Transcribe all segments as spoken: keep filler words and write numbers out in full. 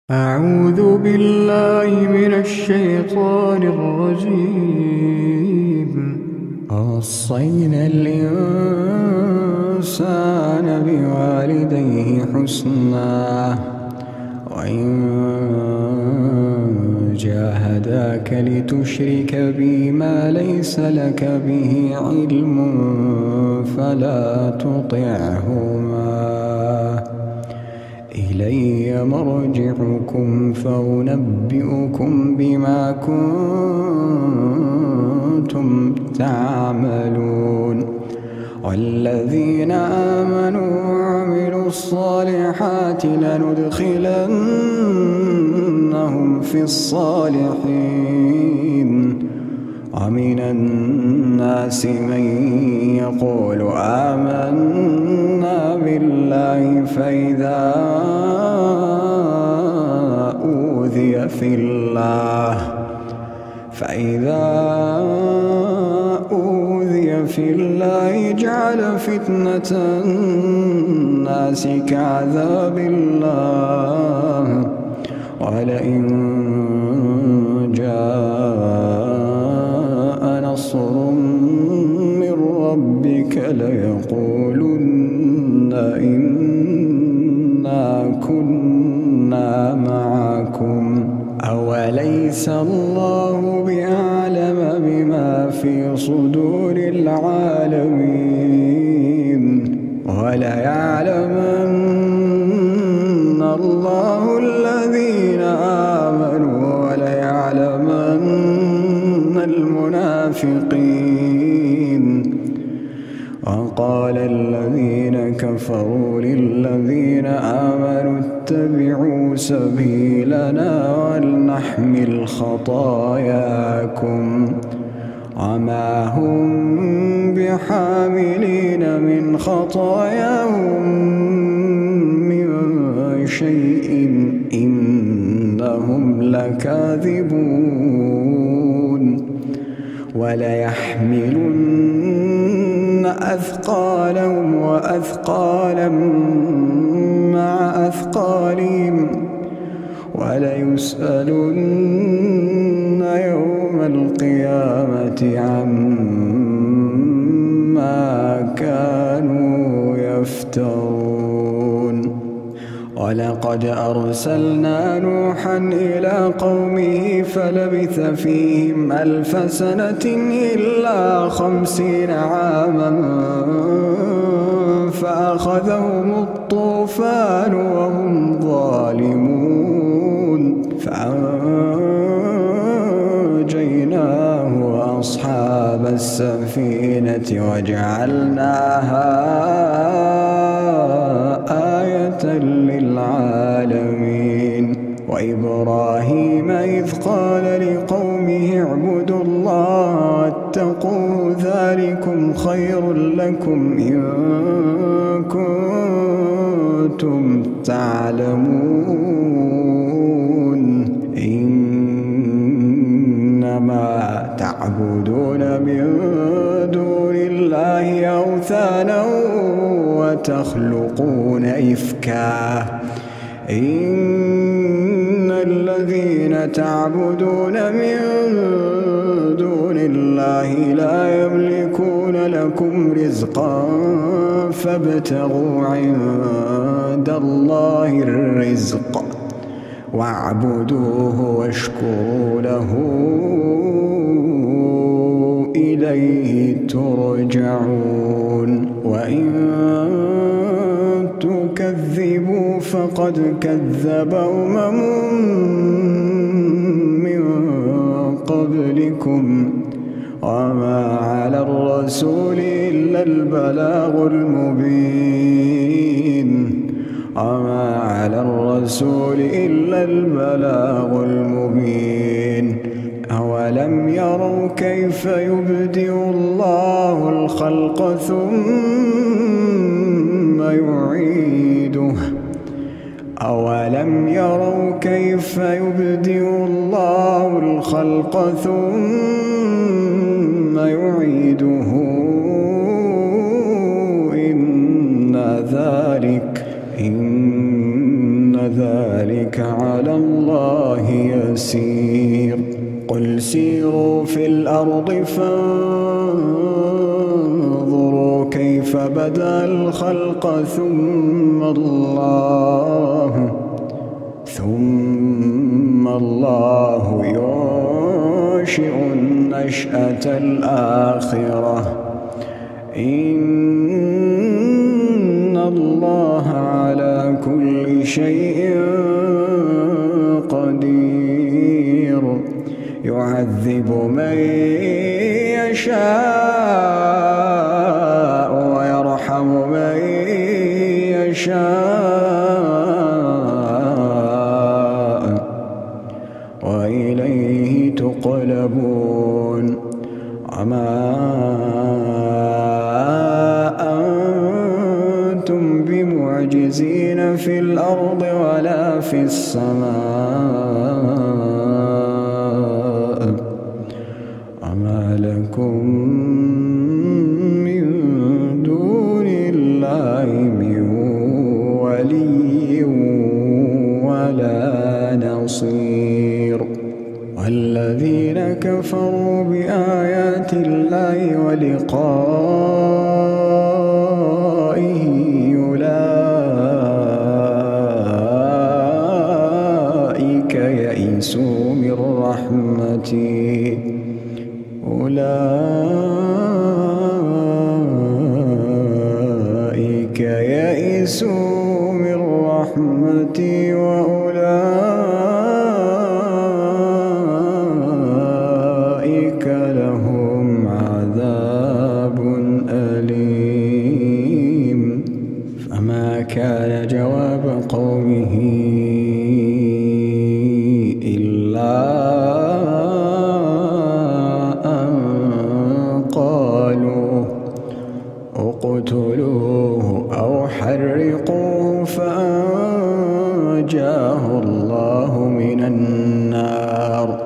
أعوذ بالله من الشيطان الرجيم. ووصينا الإنسان بوالديه حسنا وإن جاهداك لتشرك بي ما ليس لك به علم فلا تطعهما إلي مرجعكم فأنبئكم بما كنتم تعملون. والذين آمنوا وعملوا الصالحات لندخلنهم في الصالحين. ومن الناس من يقول آمنا بالله فإذا أوذي في الله فإذا أوذي في الله جعل فتنة الناس كعذاب الله. ولئن جاء نصر من ربك ليقولن إنا كنا معكم أوليس الله بأعلم بما في صدور العالمين. وليعلمن الله الذين آمنوا وليعلمن المنافقين. وقال الذين كفروا للذين آمنوا اتبعوا سبيلنا ولنحمل خطاياكم وما هم بحاملين من خطاياهم من شيء إنهم لكاذبون. وليحملن أثقالهم وأثقالا مع أثقالهم وليسألن يوم القيامة عما كانوا يفترون. ولقد أرسلنا نوحا إلى قومه فلبث فيهم ألف سنة إلا خمسين عاما فأخذهم الطوفان وهم ظالمون فأنجيناه وأصحاب السفينة وجعلناها آية للعالمين. وإبراهيم إذ قال لقومه اعبدوا الله واتقوه ذلكم خير لكم إن كنتم تعلمون. إنما تعبدون من دون الله أوثانا وتخلقون إفكا إن الذين تعبدون من دون الله لا يملكون لكم رزقا فابتغوا عند الله الرزق واعبدوه واشكروا له إليه ترجعون. وإن تكذبوا فقد كذب أمم من قبلكم وما على الرسول إلا البلاغ المبين وما على الرسول إلا البلاغ المبين. أولم يروا كيف يبدئ الله الخلق ثم يعيده أولم يروا كيف يبدئ الله الخلق ثم يعيده إن ذلك إن ذلك على الله يسير قل سيروا في الأرض فانظروا كيف بدأ الخلق ثم الله ثم الله ينشئ النشأة الآخرة إن الله على كل شيء قدير يعذب من يشاء ويرحم من يشاء وإليه تقلبون وما أنتم بمعجزين في الأرض ولا في السماء وما لكم من دون الله من ولي ولا نصير والذين كفروا بآيات الله ولقائه أولئك يئسوا من رحمتي أولئك يئسوا من رحمتي وأولئك لهم عذاب أليم فما كان جواب قومه إلا أن قالوا اقتلوه أو حرقوه فأنجاه الله من النار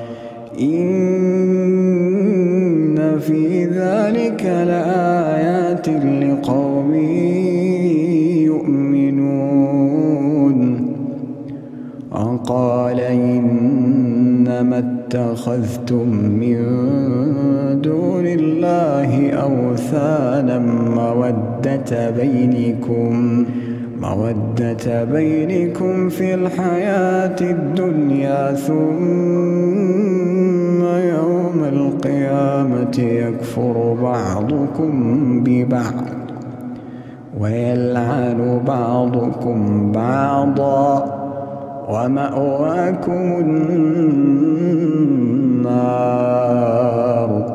إن في ذلك لآيات لقوم يؤمنون وقال إنما اتخذتم من دون الله أوثانا مودة بينكم مودة بينكم في الحياة الدنيا ثم يوم القيامة يكفر بعضكم ببعض ويلعن بعضكم بعضا ومأواكم النار